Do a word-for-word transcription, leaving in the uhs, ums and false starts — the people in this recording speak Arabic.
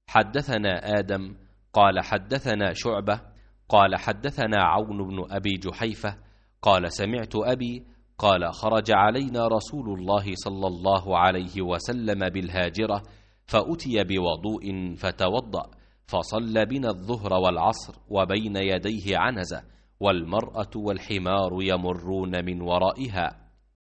حدثنا آدم قال حدثنا شعبة قال حدثنا عون بن أبي جحيفة قال سمعت أبي قال خرج علينا رسول الله صلى الله عليه وسلم بالهاجرة فأتي بوضوء فتوضأ فصلى بنا الظهر والعصر وبين يديه عنزة والمرأة والحمار يمرون من ورائها.